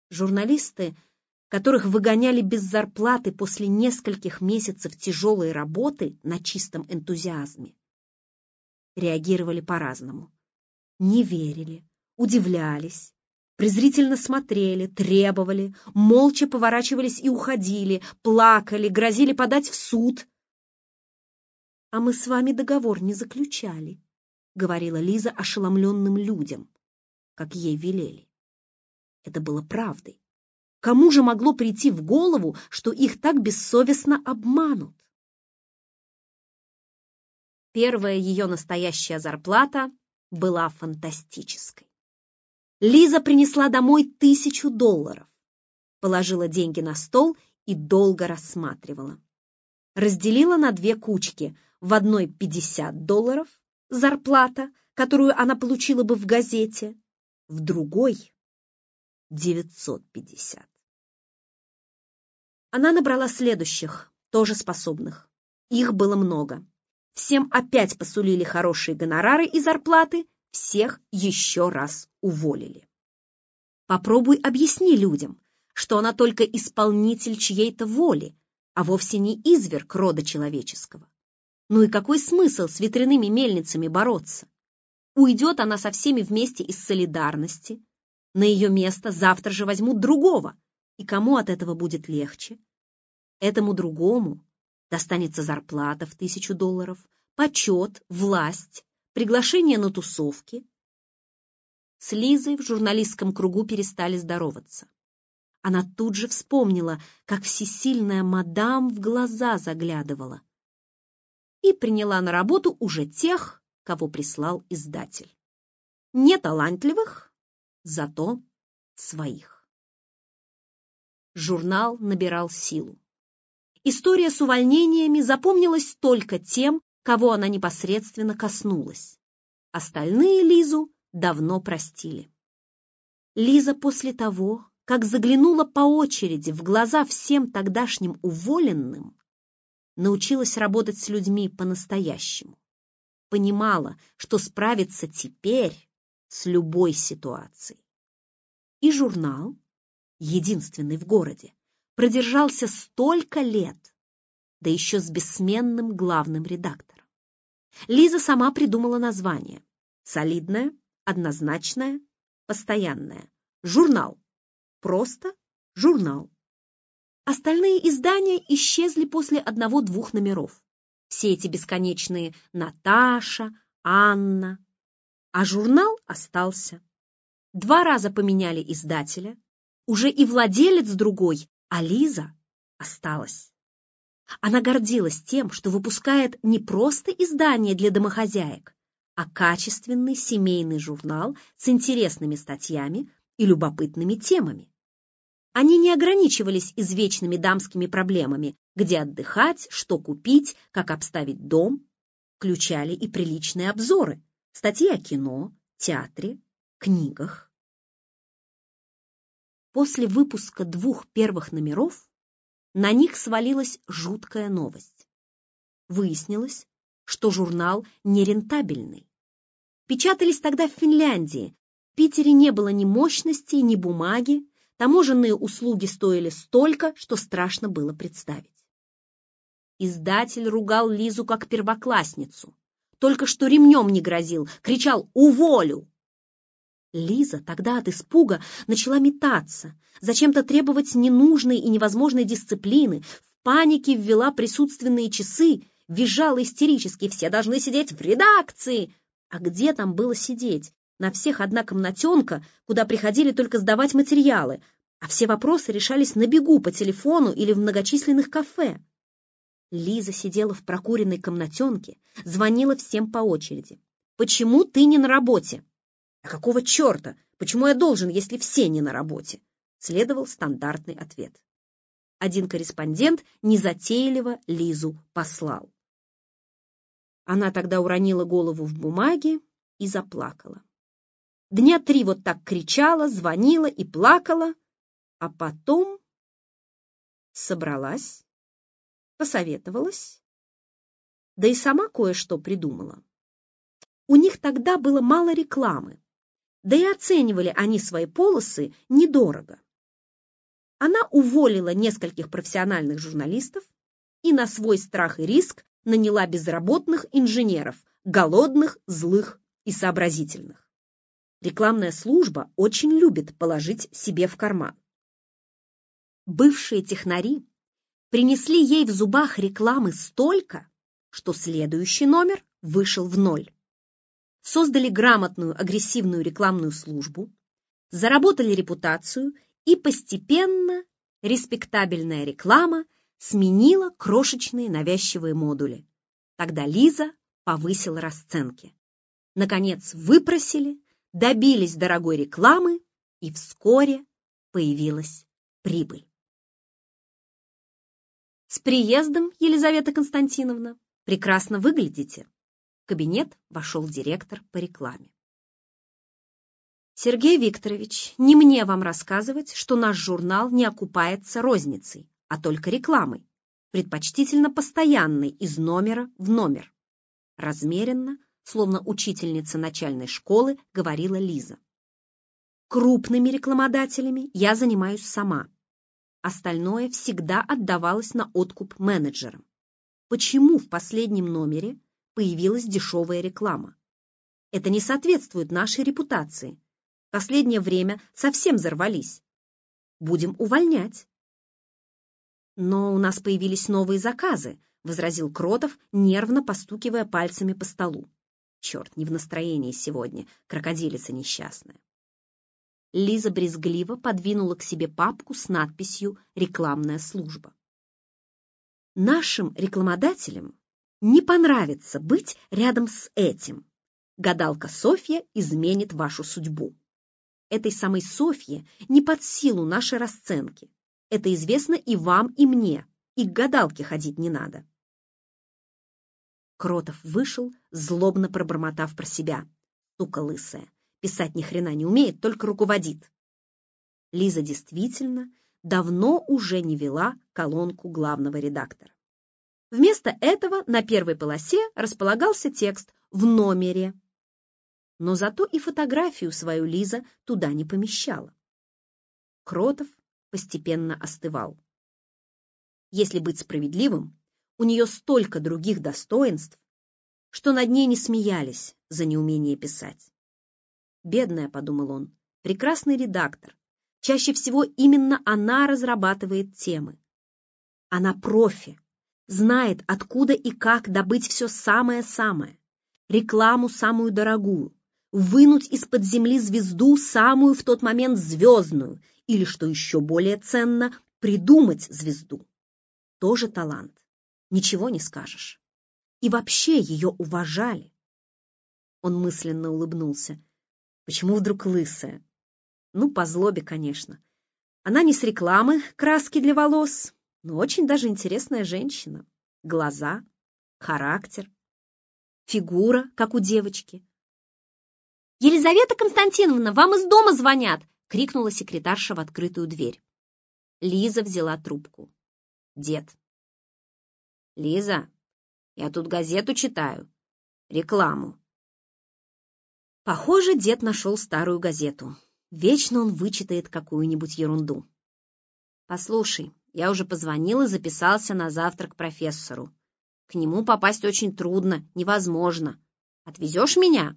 Журналисты, которых выгоняли без зарплаты после нескольких месяцев тяжелой работы на чистом энтузиазме, реагировали по-разному. Не верили, удивлялись, презрительно смотрели, требовали, молча поворачивались и уходили, плакали, грозили подать в суд. «А мы с вами договор не заключали», — говорила Лиза ошеломленным людям, как ей велели. Это было правдой. Кому же могло прийти в голову, что их так бессовестно обманут? Первая ее настоящая зарплата была фантастической. Лиза принесла домой $1000, положила деньги на стол и долго рассматривала. Разделила на две кучки. В одной $50 зарплата, которую она получила бы в газете, в другой 950. Она набрала следующих, тоже способных. Их было много. Всем опять посулили хорошие гонорары и зарплаты, всех еще раз уволили. Попробуй объясни людям, что она только исполнитель чьей-то воли, а вовсе не изверг рода человеческого. Ну и какой смысл с ветряными мельницами бороться? Уйдет она со всеми вместе из солидарности. На ее место завтра же возьмут другого. И кому от этого будет легче? Этому другому достанется зарплата в $1000, почет, власть, приглашение на тусовки. С Лизой в журналистском кругу перестали здороваться. Она тут же вспомнила, как всесильная мадам в глаза заглядывала, и приняла на работу уже тех, кого прислал издатель. Не талантливых, зато своих. Журнал набирал силу. История с увольнениями запомнилась только тем, кого она непосредственно коснулась. Остальные Лизу давно простили. Лиза после того, как заглянула по очереди в глаза всем тогдашним уволенным, научилась работать с людьми по-настоящему. Понимала, что справится теперь с любой ситуацией. И журнал, единственный в городе, продержался столько лет, да еще с бессменным главным редактором. Лиза сама придумала название. Солидное, однозначное, постоянное. Журнал. Просто журнал. Остальные издания исчезли после 1-2 номеров. Все эти бесконечные Наташа, Анна. А журнал остался. 2 раза поменяли издателя. Уже и владелец другой, а Лиза осталась. Она гордилась тем, что выпускает не просто издание для домохозяек, а качественный семейный журнал с интересными статьями и любопытными темами. Они не ограничивались извечными дамскими проблемами, где отдыхать, что купить, как обставить дом. Включали и приличные обзоры, статьи о кино, театре, книгах. После выпуска 2 первых номеров на них свалилась жуткая новость. Выяснилось, что журнал нерентабельный. Печатались тогда в Финляндии. В Питере не было ни мощностей, ни бумаги. Таможенные услуги стоили столько, что страшно было представить. Издатель ругал Лизу как первоклассницу. Только что ремнем не грозил, кричал «Уволю!». Лиза тогда от испуга начала метаться, зачем-то требовать ненужной и невозможной дисциплины, в панике ввела присутственные часы, визжала истерически: «Все должны сидеть в редакции!». А где там было сидеть? На всех одна комнатенка, куда приходили только сдавать материалы, а все вопросы решались на бегу по телефону или в многочисленных кафе. Лиза сидела в прокуренной комнатенке, звонила всем по очереди. «Почему ты не на работе?» «А какого черта? Почему я должен, если все не на работе?» Следовал стандартный ответ. Один корреспондент незатейливо Лизу послал. Она тогда уронила голову в бумаги и заплакала. 3 дня вот так кричала, звонила и плакала, а потом собралась, посоветовалась, да и сама кое-что придумала. У них тогда было мало рекламы, да и оценивали они свои полосы недорого. Она уволила нескольких профессиональных журналистов и на свой страх и риск наняла безработных инженеров, голодных, злых и сообразительных. Рекламная служба очень любит положить себе в карман. Бывшие технари принесли ей в зубах рекламы столько, что следующий номер вышел в ноль. Создали грамотную агрессивную рекламную службу, заработали репутацию, и постепенно респектабельная реклама сменила крошечные навязчивые модули. Тогда Лиза повысила расценки. Наконец выпросили, добились дорогой рекламы, и вскоре появилась прибыль. «С приездом, Елизавета Константиновна! Прекрасно выглядите!» В кабинет вошел директор по рекламе. «Сергей Викторович, не мне вам рассказывать, что наш журнал не окупается розницей, а только рекламой, предпочтительно постоянной из номера в номер». Размеренно, словно учительница начальной школы, говорила Лиза. «Крупными рекламодателями я занимаюсь сама. Остальное всегда отдавалось на откуп менеджерам. Почему в последнем номере появилась дешевая реклама? Это не соответствует нашей репутации. В последнее время совсем взорвались. Будем увольнять». «Но у нас появились новые заказы», — возразил Кротов, нервно постукивая пальцами по столу. «Черт, не в настроении сегодня, крокодилица несчастная». Лиза брезгливо подвинула к себе папку с надписью «Рекламная служба». «Нашим рекламодателям не понравится быть рядом с этим. Гадалка Софья изменит вашу судьбу. Этой самой Софье не под силу наши расценки. Это известно и вам, и мне. И к гадалке ходить не надо». Кротов вышел, злобно пробормотав про себя. Сука лысая. Писать ни хрена не умеет, только руководит. Лиза действительно давно уже не вела колонку главного редактора. Вместо этого на первой полосе располагался текст «В номере». Но зато и фотографию свою Лиза туда не помещала. Кротов постепенно остывал. Если быть справедливым, у нее столько других достоинств, что над ней не смеялись за неумение писать. «Бедная», — подумал он, — «прекрасный редактор. Чаще всего именно она разрабатывает темы. Она профи, знает, откуда и как добыть все самое-самое, рекламу самую дорогую, вынуть из-под земли звезду самую в тот момент звездную, или, что еще более ценно, придумать звезду. Тоже талант, ничего не скажешь. И вообще ее уважали». Он мысленно улыбнулся. Почему вдруг лысая? Ну, по злобе, конечно. Она не с рекламы краски для волос, но очень даже интересная женщина. Глаза, характер, фигура, как у девочки. «Елизавета Константиновна, вам из дома звонят!» — крикнула секретарша в открытую дверь. Лиза взяла трубку. Дед. «Лиза, я тут газету читаю. Рекламу». Похоже, дед нашел старую газету. Вечно он вычитает какую-нибудь ерунду. «Послушай, я уже позвонил и записался на завтрак профессору. К нему попасть очень трудно, невозможно. Отвезешь меня?»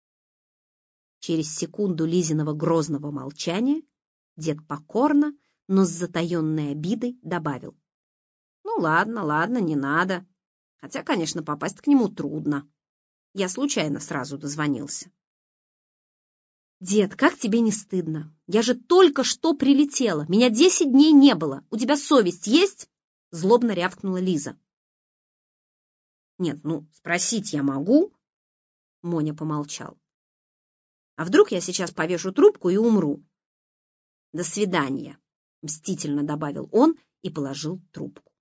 Через секунду Лизиного грозного молчания дед покорно, но с затаенной обидой добавил. «Ну ладно, ладно, не надо. Хотя, конечно, попасть к нему трудно. Я случайно сразу дозвонился». «Дед, как тебе не стыдно? Я же только что прилетела. Меня 10 дней не было. У тебя совесть есть?» Злобно рявкнула Лиза. «Нет, ну, спросить я могу?» Моня помолчал. «А вдруг я сейчас повешу трубку и умру?» «До свидания», — мстительно добавил он и положил трубку.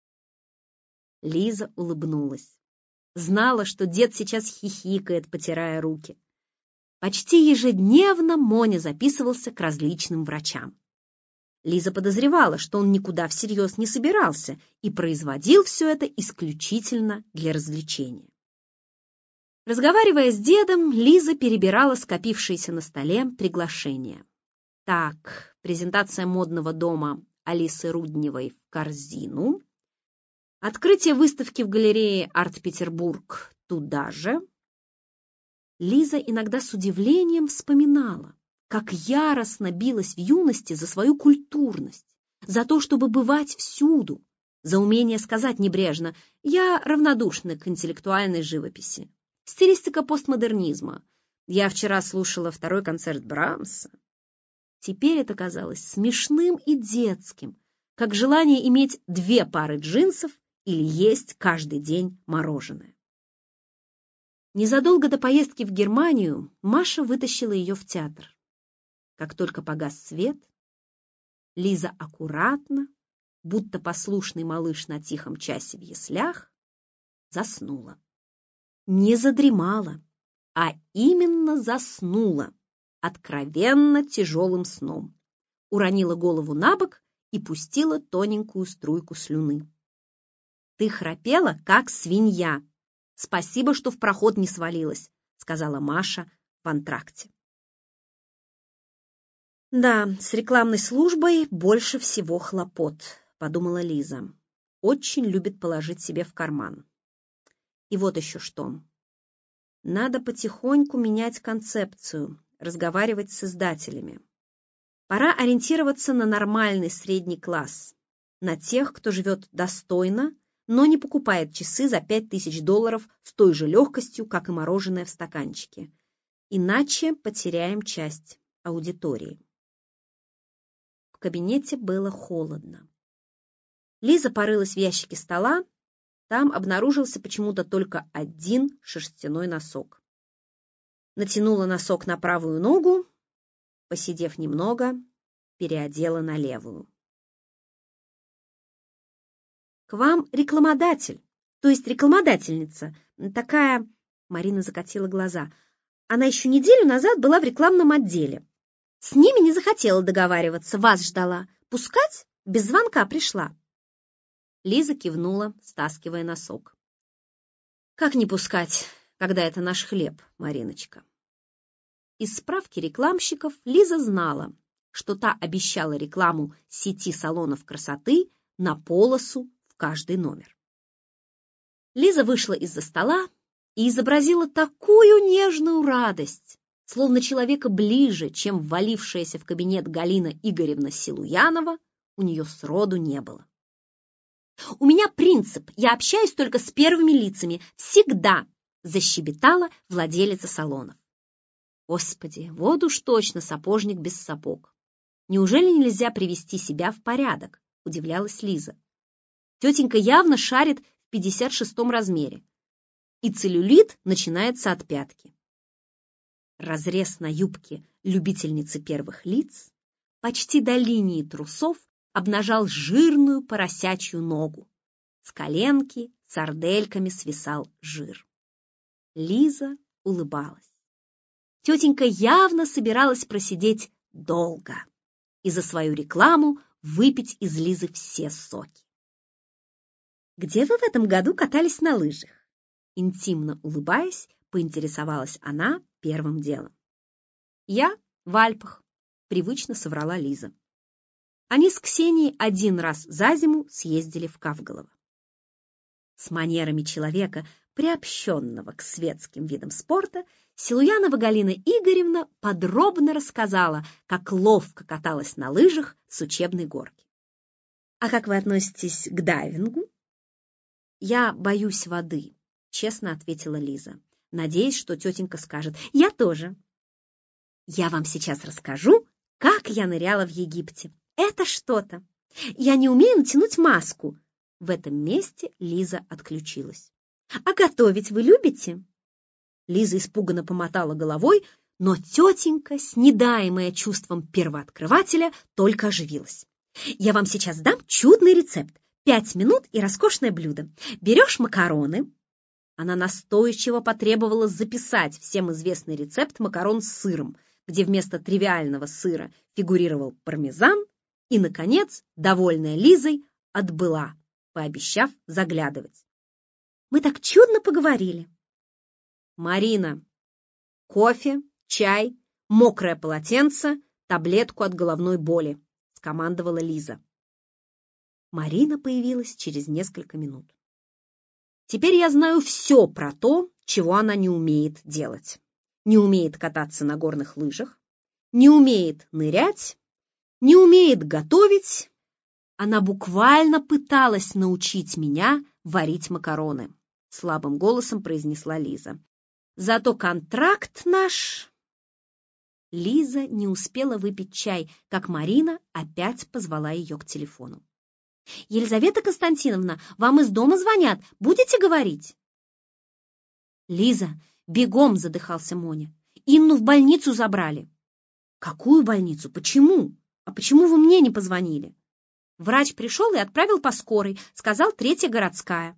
Лиза улыбнулась. Знала, что дед сейчас хихикает, потирая руки. Почти ежедневно Моня записывался к различным врачам. Лиза подозревала, что он никуда всерьез не собирался и производил все это исключительно для развлечения. Разговаривая с дедом, Лиза перебирала скопившиеся на столе приглашения. Так, презентация модного дома Алисы Рудневой в корзину, открытие выставки в галерее «Арт-Петербург» туда же. Лиза иногда с удивлением вспоминала, как яростно билась в юности за свою культурность, за то, чтобы бывать всюду, за умение сказать небрежно: «Я равнодушна к интеллектуальной живописи. Стилистика постмодернизма. Я вчера слушала второй концерт Брамса». Теперь это казалось смешным и детским, как желание иметь 2 пары джинсов или есть каждый день мороженое. Незадолго до поездки в Германию Маша вытащила ее в театр. Как только погас свет, Лиза аккуратно, будто послушный малыш на тихом часе в яслях, заснула. Не задремала, а именно заснула, откровенно тяжелым сном. Уронила голову на бок и пустила тоненькую струйку слюны. «Ты храпела, как свинья. Спасибо, что в проход не свалилась», — сказала Маша в антракте. «Да, с рекламной службой больше всего хлопот», — подумала Лиза. «Очень любит положить себе в карман. И вот еще что. Надо потихоньку менять концепцию, разговаривать с издателями. Пора ориентироваться на нормальный средний класс, на тех, кто живет достойно, но не покупает часы за $5000 с той же легкостью, как и мороженое в стаканчике. Иначе потеряем часть аудитории». В кабинете было холодно. Лиза порылась в ящике стола, там обнаружился почему-то только один шерстяной носок. Натянула носок на правую ногу, посидев немного, переодела на левую. «К вам рекламодатель, то есть рекламодательница, такая...» Марина закатила глаза. «Она еще неделю назад была в рекламном отделе. С ними не захотела договариваться, вас ждала. Пускать? Без звонка пришла». Лиза кивнула, стаскивая носок. «Как не пускать, когда это наш хлеб, Мариночка?» Из справки рекламщиков Лиза знала, что та обещала рекламу сети салонов красоты на полосу в каждый номер. Лиза вышла из-за стола и изобразила такую нежную радость, словно человека ближе, чем ввалившаяся в кабинет Галина Игоревна Силуянова, у нее сроду не было. «У меня принцип, я общаюсь только с первыми лицами, всегда», защебетала владелица салонов. Господи, вот уж точно сапожник без сапог. Неужели нельзя привести себя в порядок? Удивлялась Лиза. Тетенька явно шарит в 56-м размере. И целлюлит начинается от пятки. Разрез на юбке любительницы первых лиц почти до линии трусов обнажал жирную поросячью ногу. С коленки сардельками свисал жир. Лиза улыбалась. Тетенька явно собиралась просидеть долго и за свою рекламу выпить из Лизы все соки. «Где вы в этом году катались на лыжах?» Интимно улыбаясь, поинтересовалась она первым делом. «Я в Альпах», — привычно соврала Лиза. Они с Ксенией один раз за зиму съездили в Кавголово. С манерами человека, приобщенного к светским видам спорта, Силуянова Галина Игоревна подробно рассказала, как ловко каталась на лыжах с учебной горки. «А как вы относитесь к дайвингу?» «Я боюсь воды», — честно ответила Лиза, надеясь, что тетенька скажет: «Я тоже». «Я вам сейчас расскажу, как я ныряла в Египте. Это что-то. Я не умею натянуть маску». В этом месте Лиза отключилась. «А готовить вы любите?» Лиза испуганно помотала головой, но тетенька, снедаемая чувством первооткрывателя, только оживилась. «Я вам сейчас дам чудный рецепт. 5 минут и роскошное блюдо. Берешь макароны». Она настойчиво потребовала записать всем известный рецепт макарон с сыром, где вместо тривиального сыра фигурировал пармезан, и, наконец, довольная Лизой, отбыла, пообещав заглядывать. «Мы так чудно поговорили». «Марина, кофе, чай, мокрое полотенце, таблетку от головной боли», — скомандовала Лиза. Марина появилась через несколько минут. Теперь я знаю все про то, чего она не умеет делать. Не умеет кататься на горных лыжах, не умеет нырять, не умеет готовить. Она буквально пыталась научить меня варить макароны, слабым голосом произнесла Лиза. Зато контракт наш... Лиза не успела выпить чай, как Марина опять позвала ее к телефону. «Елизавета Константиновна, вам из дома звонят. Будете говорить?» «Лиза, бегом!» — задыхался Моня. «Инну в больницу забрали». «Какую больницу? Почему? А почему вы мне не позвонили?» Врач пришел и отправил по скорой, сказал, 3-я городская.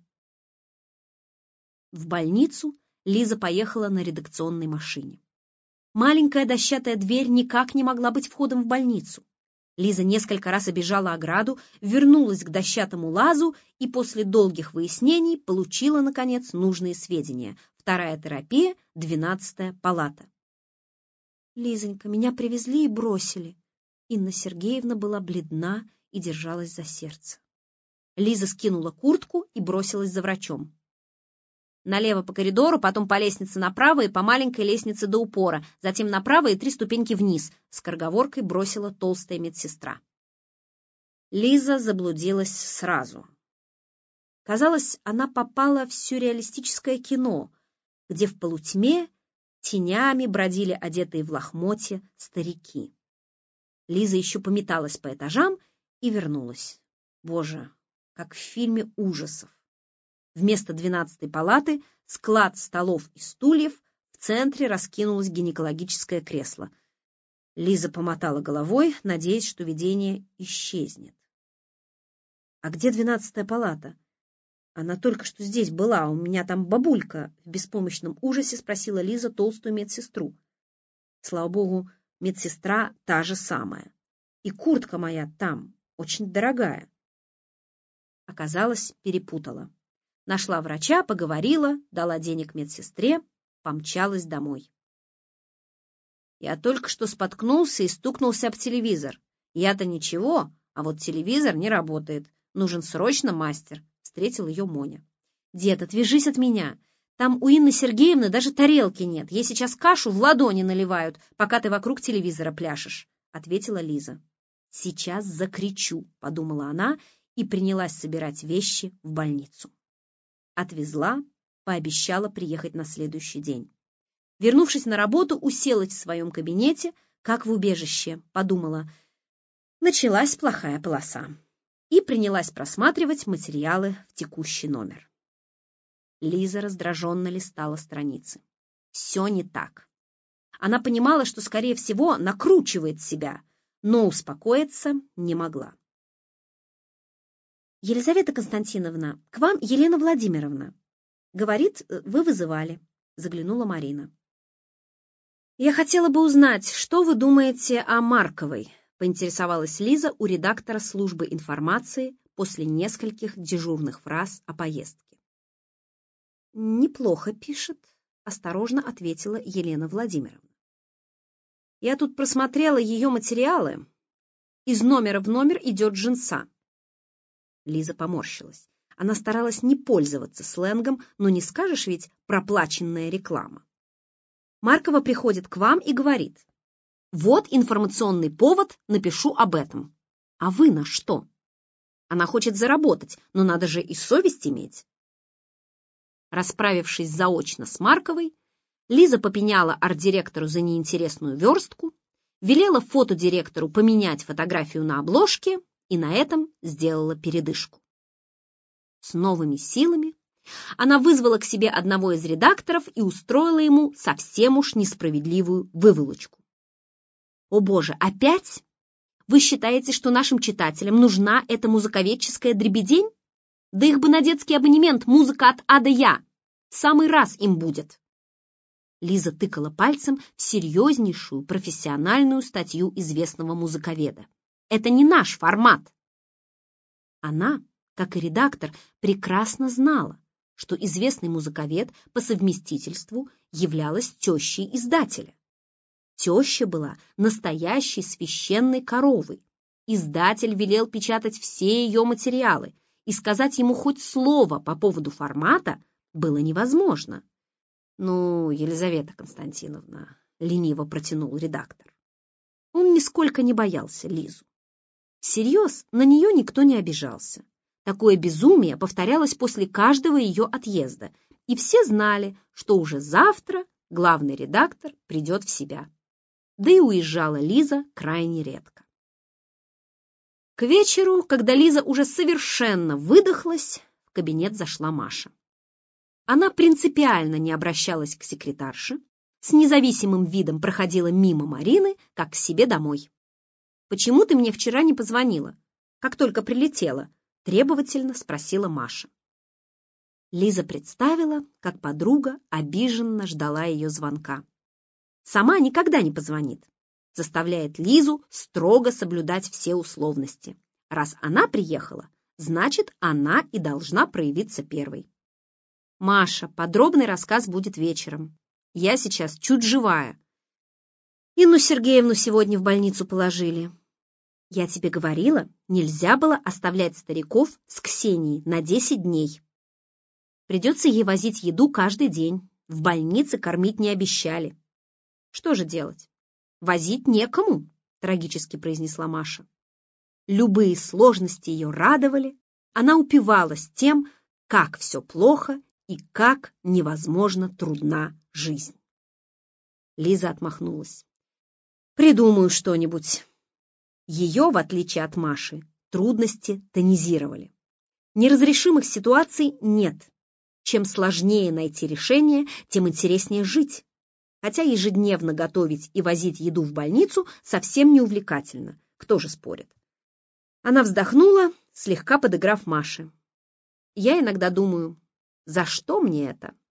В больницу Лиза поехала на редакционной машине. Маленькая дощатая дверь никак не могла быть входом в больницу. Лиза несколько раз обежала ограду, вернулась к дощатому лазу и после долгих выяснений получила, наконец, нужные сведения. 2-я терапия, 12-я палата. «Лизонька, меня привезли и бросили». Инна Сергеевна была бледна и держалась за сердце. Лиза скинула куртку и бросилась за врачом. Налево по коридору, потом по лестнице направо и по маленькой лестнице до упора, затем направо и 3 ступеньки вниз, скороговоркой бросила толстая медсестра. Лиза заблудилась сразу. Казалось, она попала в сюрреалистическое кино, где в полутьме тенями бродили одетые в лохмотья старики. Лиза еще пометалась по этажам и вернулась. Боже, как в фильме ужасов. Вместо 12-й палаты склад столов и стульев, в центре раскинулось гинекологическое кресло. Лиза помотала головой, надеясь, что видение исчезнет. «А где 12-я палата? Она только что здесь была, у меня там бабулька», — в беспомощном ужасе спросила Лиза толстую медсестру. Слава богу, медсестра та же самая. И куртка моя там, очень дорогая. Оказалось, перепутала. Нашла врача, поговорила, дала денег медсестре, помчалась домой. Я только что споткнулся и стукнулся об телевизор. Я-то ничего, а вот телевизор не работает. Нужен срочно мастер, встретил ее Моня. Дед, отвяжись от меня. Там у Инны Сергеевны даже тарелки нет. Ей сейчас кашу в ладони наливают, пока ты вокруг телевизора пляшешь, ответила Лиза. Сейчас закричу, подумала она и принялась собирать вещи в больницу. Отвезла, пообещала приехать на следующий день. Вернувшись на работу, уселась в своем кабинете, как в убежище, подумала, началась плохая полоса, и принялась просматривать материалы в текущий номер. Лиза раздраженно листала страницы. Все не так. Она понимала, что, скорее всего, накручивает себя, но успокоиться не могла. «Елизавета Константиновна, к вам Елена Владимировна. Говорит, вы вызывали», — заглянула Марина. «Я хотела бы узнать, что вы думаете о Марковой», — поинтересовалась Лиза у редактора службы информации после нескольких дежурных фраз о поездке. «Неплохо пишет», — осторожно ответила Елена Владимировна. «Я тут просмотрела ее материалы. Из номера в номер идет женса». Лиза поморщилась. Она старалась не пользоваться сленгом, но не скажешь ведь проплаченная реклама. Маркова приходит к вам и говорит: «Вот информационный повод, напишу об этом». А вы на что? Она хочет заработать, но надо же и совесть иметь. Расправившись заочно с Марковой, Лиза попеняла арт-директору за неинтересную верстку, велела фотодиректору поменять фотографию на обложке и на этом сделала передышку. С новыми силами она вызвала к себе одного из редакторов и устроила ему совсем уж несправедливую выволочку. «О боже, опять? Вы считаете, что нашим читателям нужна эта музыковедческая дребедень? Да их бы на детский абонемент «Музыка от А до Я». В самый раз им будет». Лиза тыкала пальцем в серьезнейшую профессиональную статью известного музыковеда. «Это не наш формат». Она, как и редактор, прекрасно знала, что известный музыковед по совместительству являлась тещей издателя. Теща была настоящей священной коровой, Издатель велел печатать все ее материалы, и сказать ему хоть слово по поводу формата было невозможно. «Ну, Елизавета Константиновна», — лениво протянул редактор. Он нисколько не боялся Лизу. Всерьез на нее никто не обижался. Такое безумие повторялось после каждого ее отъезда, и все знали, что уже завтра главный редактор придет в себя. Да и уезжала Лиза крайне редко. К вечеру, когда Лиза уже совершенно выдохлась, в кабинет зашла Маша. Она принципиально не обращалась к секретарше, с независимым видом проходила мимо Марины, как к себе домой. «Почему ты мне вчера не позвонила, как только прилетела?» — требовательно спросила Маша. Лиза представила, как подруга обиженно ждала ее звонка. Сама никогда не позвонит. Заставляет Лизу строго соблюдать все условности. Раз она приехала, значит, она и должна проявиться первой. «Маша, подробный рассказ будет вечером. Я сейчас чуть живая. Инну Сергеевну сегодня в больницу положили. Я тебе говорила, нельзя было оставлять стариков с Ксенией на 10 дней. Придется ей возить еду каждый день. В больнице кормить не обещали. Что же делать? Возить некому», — трагически произнесла Маша. Любые сложности ее радовали. Она упивалась тем, как все плохо и как невозможно трудна жизнь. Лиза отмахнулась. «Придумаю что-нибудь». Ее, в отличие от Маши, трудности тонизировали. Неразрешимых ситуаций нет. Чем сложнее найти решение, тем интереснее жить. Хотя ежедневно готовить и возить еду в больницу совсем не увлекательно. Кто же спорит? Она вздохнула, слегка подыграв Маше. «Я иногда думаю, за что мне это?»